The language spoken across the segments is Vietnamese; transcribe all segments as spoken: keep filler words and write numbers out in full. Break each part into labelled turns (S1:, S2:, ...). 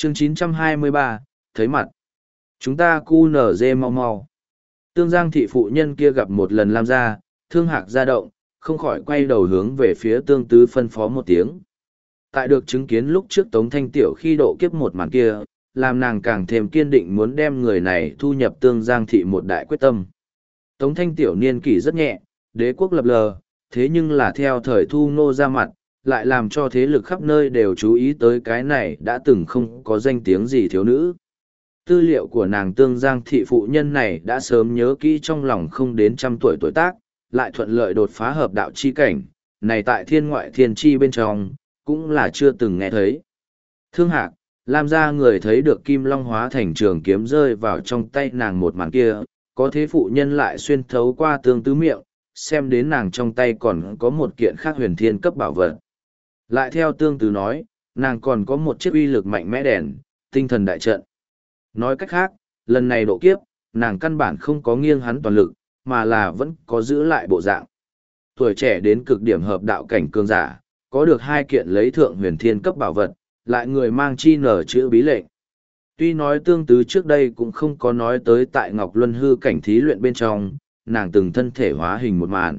S1: Chương chín trăm hai mươi ba, thấy mặt. Chúng ta cu nở dê mau mau. Tương Giang thị phụ nhân kia gặp một lần Lam gia, thương hạc ra động, không khỏi quay đầu hướng về phía Tương Tứ phân phó một tiếng. Tại được chứng kiến lúc trước Tống Thanh Tiểu khi độ kiếp một màn kia, làm nàng càng thêm kiên định muốn đem người này thu nhập Tương Giang thị một đại quyết tâm. Tống Thanh Tiểu niên kỷ rất nhẹ, đế quốc lập lờ, thế nhưng là theo thời thu nô ra mặt, lại làm cho thế lực khắp nơi đều chú ý tới cái này đã từng không có danh tiếng gì thiếu nữ. Tư liệu của nàng Tương Giang thị phụ nhân này đã sớm nhớ kỹ trong lòng không đến trăm tuổi tuổi tác, lại thuận lợi đột phá hợp đạo chi cảnh, này tại thiên ngoại thiên chi bên trong, cũng là chưa từng nghe thấy. Thương Hạc, Lam gia người thấy được Kim Long hóa thành trường kiếm rơi vào trong tay nàng một màn kia, có thế phụ nhân lại xuyên thấu qua Tương Tứ miệng, xem đến nàng trong tay còn có một kiện khác huyền thiên cấp bảo vật. Lại theo Tương Tứ nói, nàng còn có một chiếc uy lực mạnh mẽ đèn, tinh thần đại trận. Nói cách khác, lần này độ kiếp, nàng căn bản không có nghiêng hắn toàn lực, mà là vẫn có giữ lại bộ dạng. Tuổi trẻ đến cực điểm hợp đạo cảnh cường giả, có được hai kiện lấy thượng huyền thiên cấp bảo vật, lại người mang chi nở chữ bí lệnh. Tuy nói Tương Tứ trước đây cũng không có nói tới tại Ngọc Luân hư cảnh thí luyện bên trong, nàng từng thân thể hóa hình một màn.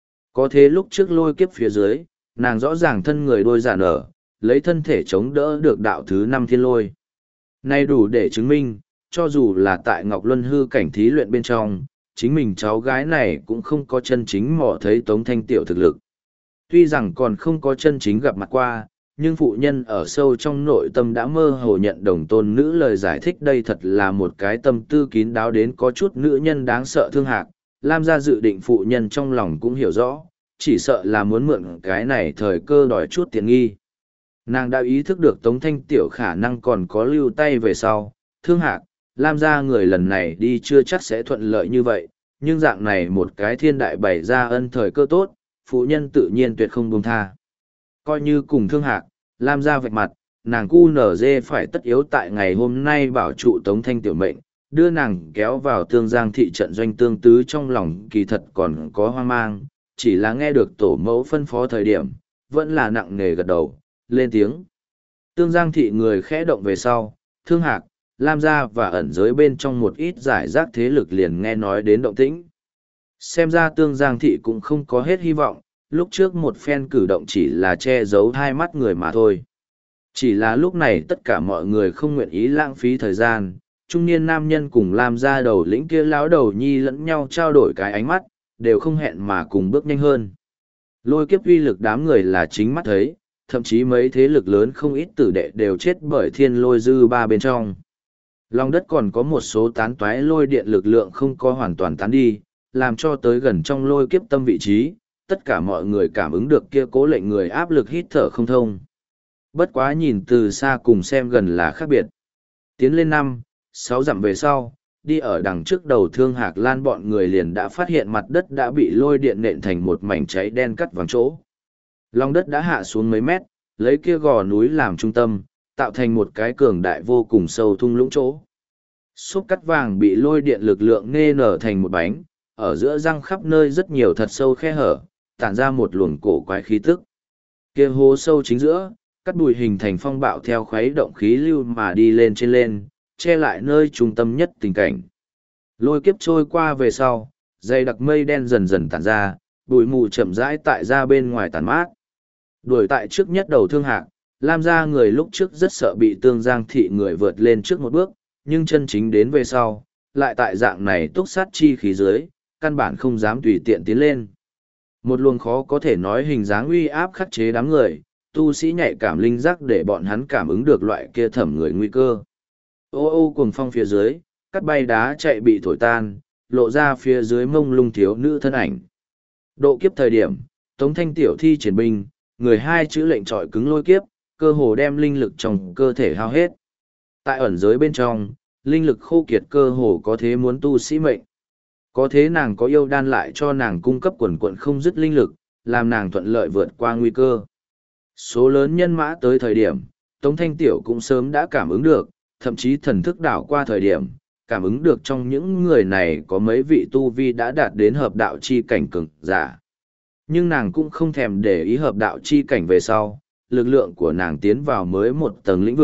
S1: Có thế lúc trước lôi kiếp phía dưới, nàng rõ ràng thân người đôi giả nở, lấy thân thể chống đỡ được đạo thứ năm thiên lôi. Nay đủ để chứng minh, cho dù là tại Ngọc Luân hư cảnh thí luyện bên trong, chính mình cháu gái này cũng không có chân chính mò thấy Tống Thanh Tiểu thực lực. Tuy rằng còn không có chân chính gặp mặt qua, nhưng phụ nhân ở sâu trong nội tâm đã mơ hồ nhận đồng tôn nữ lời giải thích đây thật là một cái tâm tư kín đáo đến có chút nữ nhân đáng sợ Thương Hạc. Lam gia dự định phụ nhân trong lòng cũng hiểu rõ, chỉ sợ là muốn mượn cái này thời cơ đòi chút tiền nghi. Nàng đã ý thức được Tống Thanh Tiểu khả năng còn có lưu tay về sau, Thương Hạc, Lam gia người lần này đi chưa chắc sẽ thuận lợi như vậy, nhưng dạng này một cái thiên đại bày ra ân thời cơ tốt, phụ nhân tự nhiên tuyệt không buông tha. Coi như cùng Thương Hạc, Lam gia vạch mặt, nàng cu nở dê phải tất yếu tại ngày hôm nay bảo trụ Tống Thanh Tiểu mệnh, đưa nàng kéo vào Tương Giang thị trận doanh Tương Tứ trong lòng kỳ thật còn có hoang mang, chỉ là nghe được tổ mẫu phân phó thời điểm, vẫn là nặng nề gật đầu, lên tiếng. Tương Giang thị người khẽ động về sau, Thương Hạc, Lam gia và ẩn giới bên trong một ít giải rác thế lực liền nghe nói đến động tĩnh. Xem ra Tương Giang thị cũng không có hết hy vọng, lúc trước một phen cử động chỉ là che giấu hai mắt người mà thôi. Chỉ là lúc này tất cả mọi người không nguyện ý lãng phí thời gian, trung niên nam nhân cùng Lam gia đầu lĩnh kia lão đầu nhi lẫn nhau trao đổi cái ánh mắt, đều không hẹn mà cùng bước nhanh hơn. Lôi kiếp uy lực đám người là chính mắt thấy, thậm chí mấy thế lực lớn không ít tử đệ đều chết bởi thiên lôi dư ba bên trong. Lòng đất còn có một số tán toái lôi điện lực lượng không có hoàn toàn tán đi, làm cho tới gần trong lôi kiếp tâm vị trí, tất cả mọi người cảm ứng được kia cố lệnh người áp lực hít thở không thông. Bất quá nhìn từ xa cùng xem gần là khác biệt. Tiến lên năm, sáu dặm về sau, đi ở đằng trước đầu Thương Hạc Lan bọn người liền đã phát hiện mặt đất đã bị lôi điện nện thành một mảnh cháy đen cắt vàng chỗ. Lòng đất đã hạ xuống mấy mét, lấy kia gò núi làm trung tâm, tạo thành một cái cường đại vô cùng sâu thung lũng chỗ. Xúc cắt vàng bị lôi điện lực lượng nê nở thành một bánh, ở giữa răng khắp nơi rất nhiều thật sâu khe hở, tản ra một luồng cổ quái khí tức. Kia hố sâu chính giữa, cắt bụi hình thành phong bạo theo khuấy động khí lưu mà đi lên trên lên, che lại nơi trung tâm nhất tình cảnh. Lôi kiếp trôi qua về sau, dày đặc mây đen dần dần tản ra, bụi mù chậm rãi tại ra bên ngoài tàn mát. Đuổi tại trước nhất đầu Thương Hạc, Lam gia người lúc trước rất sợ bị Tương Giang thị người vượt lên trước một bước, nhưng chân chính đến về sau, lại tại dạng này túc sát chi khí dưới, căn bản không dám tùy tiện tiến lên. Một luồng khó có thể nói hình dáng uy áp khắc chế đám người, tu sĩ nhạy cảm linh giác để bọn hắn cảm ứng được loại kia thẩm người nguy cơ. Ô ô cuồng phong phía dưới, cắt bay đá chạy bị thổi tan, lộ ra phía dưới mông lung thiếu nữ thân ảnh. Độ kiếp thời điểm, Tống Thanh Tiểu thi triển binh, người hai chữ lệnh trọi cứng lôi kiếp, cơ hồ đem linh lực trong cơ thể hao hết. Tại ẩn giới bên trong, linh lực khô kiệt cơ hồ có thế muốn tu sĩ mệnh. Có thế nàng có yêu đan lại cho nàng cung cấp quần quận không dứt linh lực, làm nàng thuận lợi vượt qua nguy cơ. Số lớn nhân mã tới thời điểm, Tống Thanh Tiểu cũng sớm đã cảm ứng được, thậm chí thần thức đảo qua thời điểm, cảm ứng được trong những người này có mấy vị tu vi đã đạt đến hợp đạo chi cảnh cường giả. Nhưng nàng cũng không thèm để ý hợp đạo chi cảnh về sau, lực lượng của nàng tiến vào mới một tầng lĩnh vực,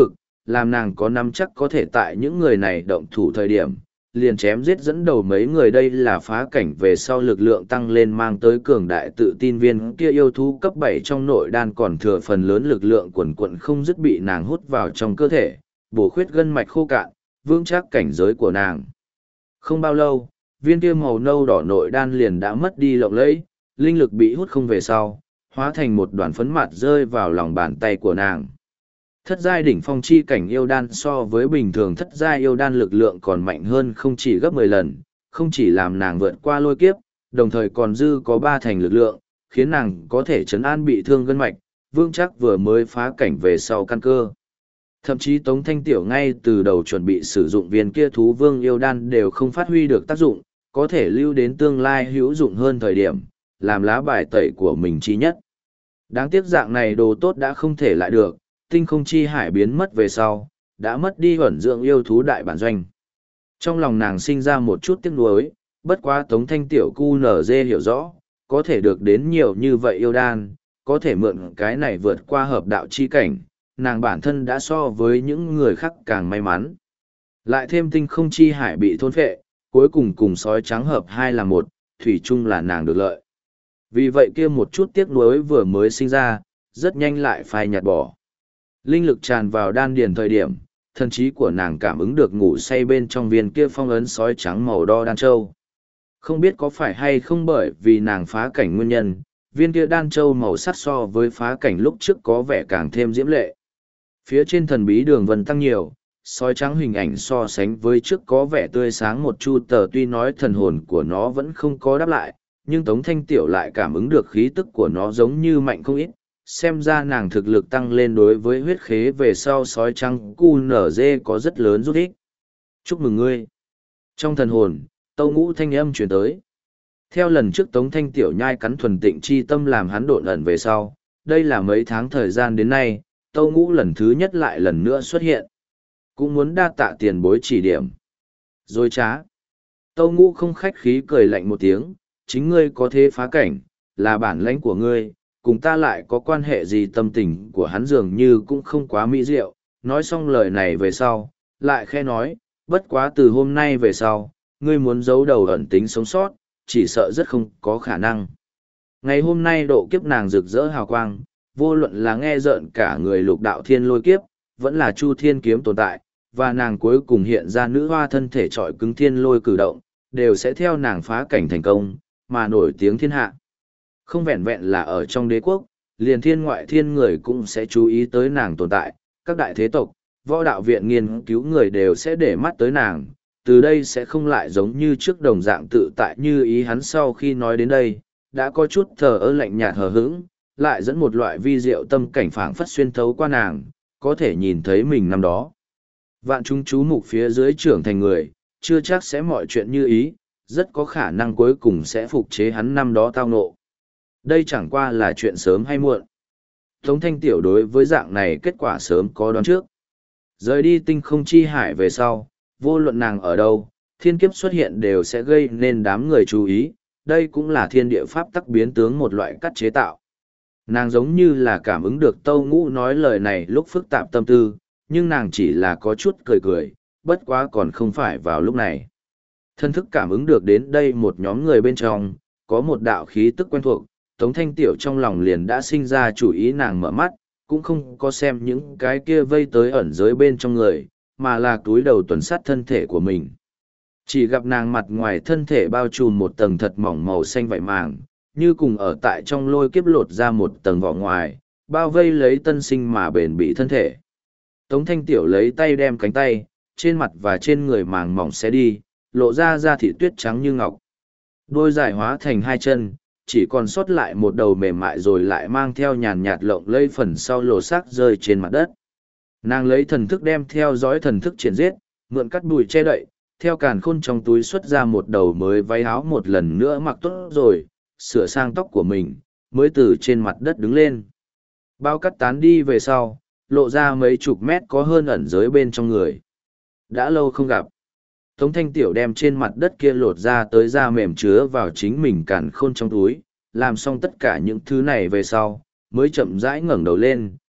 S1: làm nàng có nắm chắc có thể tại những người này động thủ thời điểm, liền chém giết dẫn đầu mấy người. Đây là phá cảnh về sau lực lượng tăng lên mang tới cường đại tự tin. Viên kia yêu thú cấp bảy trong nội đan còn thừa phần lớn lực lượng quần quận không dứt bị nàng hút vào trong cơ thể, bổ khuyết gân mạch khô cạn, vững chắc cảnh giới của nàng. Không bao lâu, viên kia màu nâu đỏ nội đan liền đã mất đi lộng lẫy, linh lực bị hút không về sau, hóa thành một đoàn phấn mặt rơi vào lòng bàn tay của nàng. Thất giai đỉnh phong chi cảnh yêu đan so với bình thường thất giai yêu đan lực lượng còn mạnh hơn không chỉ gấp mười lần, không chỉ làm nàng vượt qua lôi kiếp, đồng thời còn dư có ba thành lực lượng, khiến nàng có thể trấn an bị thương gân mạch, vững chắc vừa mới phá cảnh về sau căn cơ. Thậm chí Tống Thanh Tiểu ngay từ đầu chuẩn bị sử dụng viên kia thú vương yêu đan đều không phát huy được tác dụng, có thể lưu đến tương lai hữu dụng hơn thời điểm, làm lá bài tẩy của mình chi nhất. Đáng tiếc dạng này đồ tốt đã không thể lại được, tinh không chi hải biến mất về sau, đã mất đi ẩn dưỡng yêu thú đại bản doanh. Trong lòng nàng sinh ra một chút tiếc nuối, bất quá Tống Thanh Tiểu cu nở dê hiểu rõ, có thể được đến nhiều như vậy yêu đan, có thể mượn cái này vượt qua hợp đạo chi cảnh, nàng bản thân đã so với những người khác càng may mắn. Lại thêm tinh không chi hải bị thôn phệ, cuối cùng cùng sói trắng hợp hai là một, thủy chung là nàng được lợi. Vì vậy kia một chút tiếc nuối vừa mới sinh ra, rất nhanh lại phai nhạt bỏ. Linh lực tràn vào đan điền thời điểm, thần trí của nàng cảm ứng được ngủ say bên trong viên kia phong ấn sói trắng màu đo đan châu. Không biết có phải hay không bởi vì nàng phá cảnh nguyên nhân, viên kia đan châu màu sắc so với phá cảnh lúc trước có vẻ càng thêm diễm lệ. Phía trên thần bí đường vân tăng nhiều, sói trắng hình ảnh so sánh với trước có vẻ tươi sáng một chu tờ. Tuy nói thần hồn của nó vẫn không có đáp lại, nhưng Tống Thanh Tiểu lại cảm ứng được khí tức của nó giống như mạnh không ít, xem ra nàng thực lực tăng lên đối với huyết khế về sau sói trắng cu nở dê có rất lớn giúp ích. Chúc mừng ngươi. Trong thần hồn, Tâu Ngũ thanh âm truyền tới. Theo lần trước Tống Thanh Tiểu nhai cắn thuần tịnh chi tâm làm hắn độn ẩn về sau, đây là mấy tháng thời gian đến nay, Tâu Ngũ lần thứ nhất lại lần nữa xuất hiện. Cũng muốn đa tạ tiền bối chỉ điểm. Rồi trá. Tâu Ngũ không khách khí cười lạnh một tiếng, chính ngươi có thế phá cảnh, là bản lãnh của ngươi, cùng ta lại có quan hệ gì. Tâm tình của hắn dường như cũng không quá mỹ diệu, nói xong lời này về sau, lại khe nói, bất quá từ hôm nay về sau, ngươi muốn giấu đầu ẩn tính sống sót, chỉ sợ rất không có khả năng. Ngày hôm nay độ kiếp nàng rực rỡ hào quang, vô luận là nghe rợn cả người lục đạo thiên lôi kiếp, vẫn là chu thiên kiếm tồn tại, và nàng cuối cùng hiện ra nữ hoa thân thể trọi cứng thiên lôi cử động, đều sẽ theo nàng phá cảnh thành công, mà nổi tiếng thiên hạ. Không vẹn vẹn là ở trong đế quốc, liền thiên ngoại thiên người cũng sẽ chú ý tới nàng tồn tại, các đại thế tộc, võ đạo viện nghiên cứu người đều sẽ để mắt tới nàng, từ đây sẽ không lại giống như trước đồng dạng tự tại như ý. Hắn sau khi nói đến đây, đã có chút thờ ơ lạnh nhạt hờ hững, lại dẫn một loại vi diệu tâm cảnh phảng phất xuyên thấu qua nàng, có thể nhìn thấy mình năm đó. Vạn chúng chú mục phía dưới trưởng thành người, chưa chắc sẽ mọi chuyện như ý, rất có khả năng cuối cùng sẽ phục chế hắn năm đó tao ngộ. Đây chẳng qua là chuyện sớm hay muộn. Tống Thanh Tiểu đối với dạng này kết quả sớm có đoán trước. Rời đi tinh không chi hải về sau, vô luận nàng ở đâu, thiên kiếp xuất hiện đều sẽ gây nên đám người chú ý, đây cũng là thiên địa pháp tắc biến tướng một loại cắt chế tạo. Nàng giống như là cảm ứng được Tâu Ngũ nói lời này lúc phức tạp tâm tư, nhưng nàng chỉ là có chút cười cười, bất quá còn không phải vào lúc này. Thân thức cảm ứng được đến đây một nhóm người bên trong, có một đạo khí tức quen thuộc, Tống Thanh Tiểu trong lòng liền đã sinh ra chủ ý. Nàng mở mắt, cũng không có xem những cái kia vây tới ẩn giới bên trong người, mà là túi đầu tuần sát thân thể của mình. Chỉ gặp nàng mặt ngoài thân thể bao trùm một tầng thật mỏng màu xanh vảy màng, như cùng ở tại trong lôi kiếp lột ra một tầng vỏ ngoài, bao vây lấy tân sinh mà bền bỉ thân thể. Tống Thanh Tiểu lấy tay đem cánh tay, trên mặt và trên người màng mỏng xé đi, lộ ra da thịt tuyết trắng như ngọc. Đôi dài hóa thành hai chân, chỉ còn sót lại một đầu mềm mại rồi lại mang theo nhàn nhạt lộng lây phần sau lỗ xác rơi trên mặt đất. Nàng lấy thần thức đem theo dõi thần thức triển giết, mượn cắt bụi che đậy, theo càn khôn trong túi xuất ra một đầu mới váy áo một lần nữa mặc tốt rồi, sửa sang tóc của mình, mới từ trên mặt đất đứng lên. Bao cắt tán đi về sau, lộ ra mấy chục mét có hơn ẩn giới bên trong người. Đã lâu không gặp. Tống Thanh Tiểu đem trên mặt đất kia lột ra tới da mềm chứa vào chính mình càn khôn trong túi, làm xong tất cả những thứ này về sau, mới chậm rãi ngẩng đầu lên,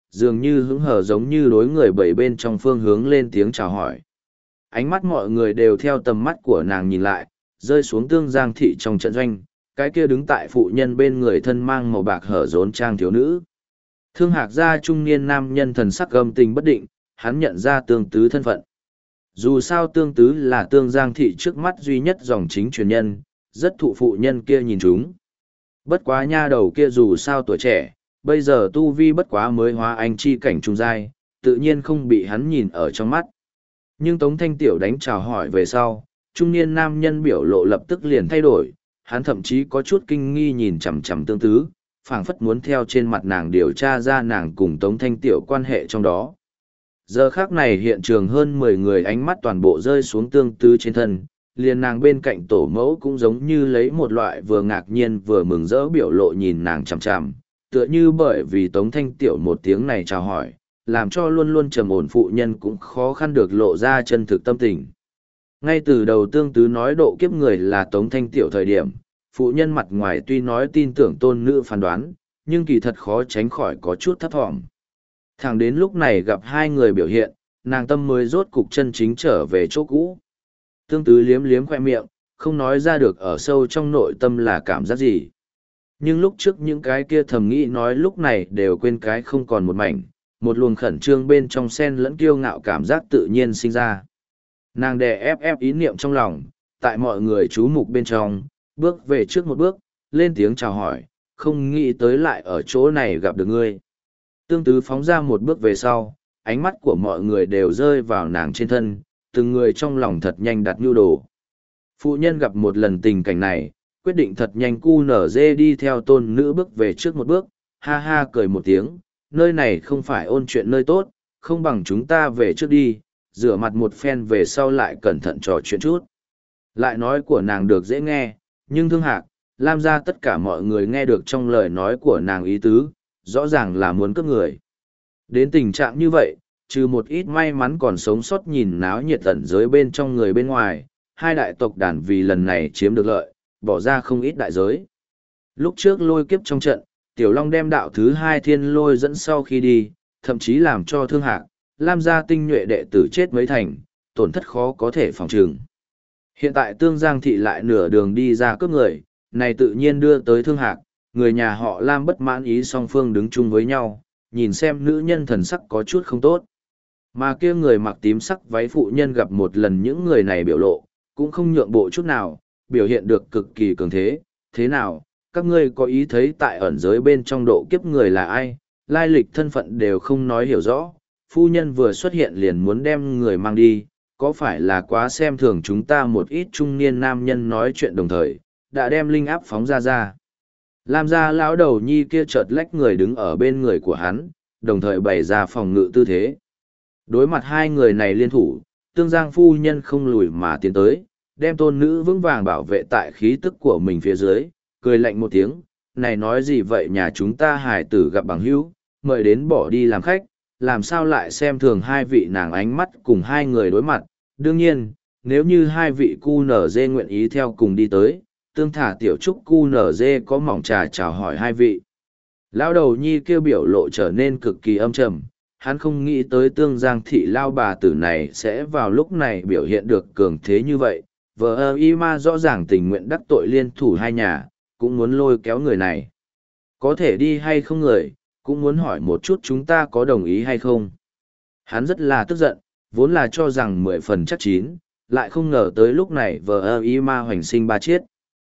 S1: dường như hứng hở giống như đối người bảy bên trong phương hướng lên tiếng chào hỏi. Ánh mắt mọi người đều theo tầm mắt của nàng nhìn lại, rơi xuống Tương Giang thị trong trận doanh, cái kia đứng tại phụ nhân bên người thân mang màu bạc hở rốn trang thiếu nữ. Thương Hạc gia trung niên nam nhân thần sắc âm tình bất định, hắn nhận ra Tương Tứ thân phận. Dù sao Tương Tứ là Tương Giang thị trước mắt duy nhất dòng chính truyền nhân, rất thụ phụ nhân kia nhìn chúng. Bất quá nha đầu kia dù sao tuổi trẻ, bây giờ tu vi bất quá mới hóa anh chi cảnh trung giai, tự nhiên không bị hắn nhìn ở trong mắt. Nhưng Tống Thanh Tiểu đánh chào hỏi về sau, trung niên nam nhân biểu lộ lập tức liền thay đổi, hắn thậm chí có chút kinh nghi nhìn chằm chằm Tương Tứ, phảng phất muốn theo trên mặt nàng điều tra ra nàng cùng Tống Thanh Tiểu quan hệ trong đó. Giờ khác này hiện trường hơn mười người ánh mắt toàn bộ rơi xuống Tương Tứ trên thân, liền nàng bên cạnh tổ mẫu cũng giống như lấy một loại vừa ngạc nhiên vừa mừng rỡ biểu lộ nhìn nàng chằm chằm, tựa như bởi vì Tống Thanh Tiểu một tiếng này chào hỏi, làm cho luôn luôn trầm ổn phụ nhân cũng khó khăn được lộ ra chân thực tâm tình. Ngay từ đầu Tương Tứ nói độ kiếp người là Tống Thanh Tiểu thời điểm, phụ nhân mặt ngoài tuy nói tin tưởng tôn nữ phán đoán, nhưng kỳ thật khó tránh khỏi có chút thấp thỏm. Thẳng đến lúc này gặp hai người biểu hiện, nàng tâm mới rốt cục chân chính trở về chỗ cũ. Tương Tứ liếm liếm khoe miệng, không nói ra được ở sâu trong nội tâm là cảm giác gì. Nhưng lúc trước những cái kia thầm nghĩ nói lúc này đều quên cái không còn một mảnh, một luồng khẩn trương bên trong sen lẫn kiêu ngạo cảm giác tự nhiên sinh ra. Nàng đè ép ép ý niệm trong lòng, tại mọi người chú mục bên trong, bước về trước một bước, lên tiếng chào hỏi, không nghĩ tới lại ở chỗ này gặp được ngươi. Tương Tứ phóng ra một bước về sau, ánh mắt của mọi người đều rơi vào nàng trên thân, từng người trong lòng thật nhanh đặt nhu đồ. Phụ nhân gặp một lần tình cảnh này, quyết định thật nhanh cu nở dê đi theo tôn nữ bước về trước một bước, ha ha cười một tiếng, nơi này không phải ôn chuyện nơi tốt, không bằng chúng ta về trước đi, rửa mặt một phen về sau lại cẩn thận trò chuyện chút. Lại nói của nàng được dễ nghe, nhưng Thương Hạc, Lam gia tất cả mọi người nghe được trong lời nói của nàng ý tứ, rõ ràng là muốn cướp người. Đến tình trạng như vậy, trừ một ít may mắn còn sống sót nhìn náo nhiệt tận giới bên trong người bên ngoài, hai đại tộc đàn vì lần này chiếm được lợi, bỏ ra không ít đại giới. Lúc trước lôi kiếp trong trận, Tiểu Long đem đạo thứ hai thiên lôi dẫn sau khi đi, thậm chí làm cho Thương Hạc, Lam gia tinh nhuệ đệ tử chết mấy thành, tổn thất khó có thể phòng trừng. Hiện tại Tương Giang thị lại nửa đường đi ra cướp người, này tự nhiên đưa tới Thương Hạc, người nhà họ Lam bất mãn ý song phương đứng chung với nhau, nhìn xem nữ nhân thần sắc có chút không tốt. Mà kia người mặc tím sắc váy phụ nhân gặp một lần những người này biểu lộ, cũng không nhượng bộ chút nào, biểu hiện được cực kỳ cường thế. Thế nào, các ngươi có ý thấy tại ẩn giới bên trong độ kiếp người là ai, lai lịch thân phận đều không nói hiểu rõ, phu nhân vừa xuất hiện liền muốn đem người mang đi, có phải là quá xem thường chúng ta một ít trung niên nam nhân nói chuyện đồng thời, đã đem linh áp phóng ra ra. Lam gia lão đầu nhi kia chợt lách người đứng ở bên người của hắn, đồng thời bày ra phòng ngự tư thế. Đối mặt hai người này liên thủ, Tương Giang phu nhân không lùi mà tiến tới, đem tôn nữ vững vàng bảo vệ tại khí tức của mình phía dưới, cười lạnh một tiếng, này nói gì vậy, nhà chúng ta hài tử gặp bằng hữu, mời đến bỏ đi làm khách, làm sao lại xem thường hai vị nàng, ánh mắt cùng hai người đối mặt. Đương nhiên, nếu như hai vị cu nở dê nguyện ý theo cùng đi tới, tương thả tiểu trúc cu nở dê có mỏng trà chào hỏi hai vị. Lão đầu nhi kêu biểu lộ trở nên cực kỳ âm trầm, hắn không nghĩ tới Tương Giang thị lao bà tử này sẽ vào lúc này biểu hiện được cường thế như vậy. Vợ ơ y ma rõ ràng tình nguyện đắc tội liên thủ hai nhà, cũng muốn lôi kéo người này. Có thể đi hay không người, cũng muốn hỏi một chút chúng ta có đồng ý hay không. Hắn rất là tức giận, vốn là cho rằng mười phần chắc chín, lại không ngờ tới lúc này vợ ơ y ma hoành sinh ba chiết.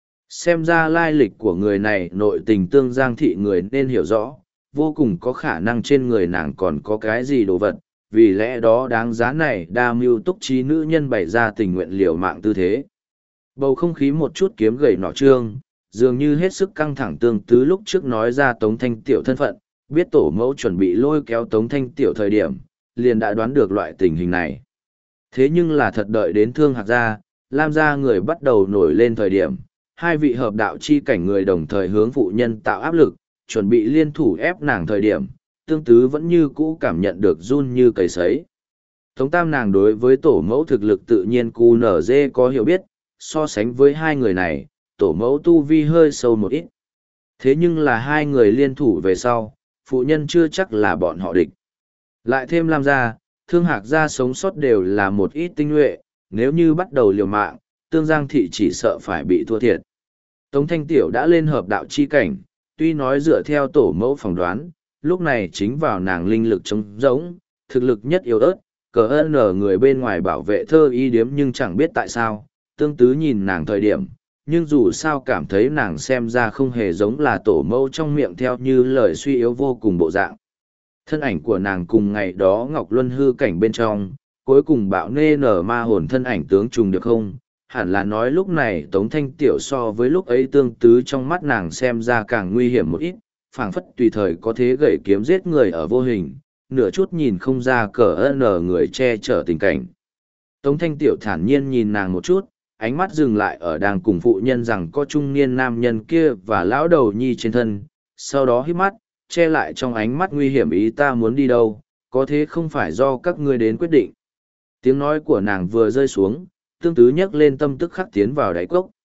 S1: Xem ra lai lịch của người này nội tình Tương Giang thị người nên hiểu rõ, vô cùng có khả năng trên người nàng còn có cái gì đồ vật, vì lẽ đó đáng giá này đa mưu túc trí nữ nhân bày ra tình nguyện liều mạng tư thế. Bầu không khí một chút kiếm gầy nọ trương, dường như hết sức căng thẳng. Tương Tứ lúc trước nói ra Tống Thanh Tiểu thân phận, biết tổ mẫu chuẩn bị lôi kéo Tống Thanh Tiểu thời điểm, liền đã đoán được loại tình hình này. Thế nhưng là thật đợi đến Thương Hạc gia, Lam gia người bắt đầu nổi lên thời điểm, hai vị hợp đạo chi cảnh người đồng thời hướng phụ nhân tạo áp lực, chuẩn bị liên thủ ép nàng thời điểm, Tương Tứ vẫn như cũ cảm nhận được run như cầy sấy. Tống Tam nàng đối với tổ mẫu thực lực tự nhiên cu nở dê có hiểu biết, so sánh với hai người này, tổ mẫu tu vi hơi sâu một ít. Thế nhưng là hai người liên thủ về sau, phụ nhân chưa chắc là bọn họ địch. Lại thêm Lam gia, Thương Hạc gia sống sót đều là một ít tinh nhuệ, nếu như bắt đầu liều mạng, Tương Giang thị chỉ sợ phải bị thua thiệt. Tống Thanh Tiểu đã lên hợp đạo chi cảnh, tuy nói dựa theo tổ mẫu phỏng đoán, lúc này chính vào nàng linh lực trống rỗng, thực lực nhất yếu ớt, cờ ơn ở người bên ngoài bảo vệ thơ y điếm nhưng chẳng biết tại sao, tương tứ nhìn nàng thời điểm, nhưng dù sao cảm thấy nàng xem ra không hề giống là tổ mẫu trong miệng theo như lời suy yếu vô cùng bộ dạng. Thân ảnh của nàng cùng ngày đó Ngọc Luân hư cảnh bên trong, cuối cùng bạo nê nở ma hồn thân ảnh tướng trùng được không? Hẳn là nói lúc này Tống Thanh Tiểu so với lúc ấy tương tứ trong mắt nàng xem ra càng nguy hiểm một ít, phảng phất tùy thời có thể gậy kiếm giết người ở vô hình, nửa chút nhìn không ra cờ ơn ở người che chở tình cảnh. Tống Thanh Tiểu thản nhiên nhìn nàng một chút, ánh mắt dừng lại ở đang cùng phụ nhân rằng có trung niên nam nhân kia và lão đầu nhi trên thân, sau đó hít mắt, che lại trong ánh mắt nguy hiểm ý ta muốn đi đâu, có thế không phải do các ngươi đến quyết định. Tiếng nói của nàng vừa rơi xuống, tương tứ nhấc lên tâm tức khắc tiến vào đáy cốc.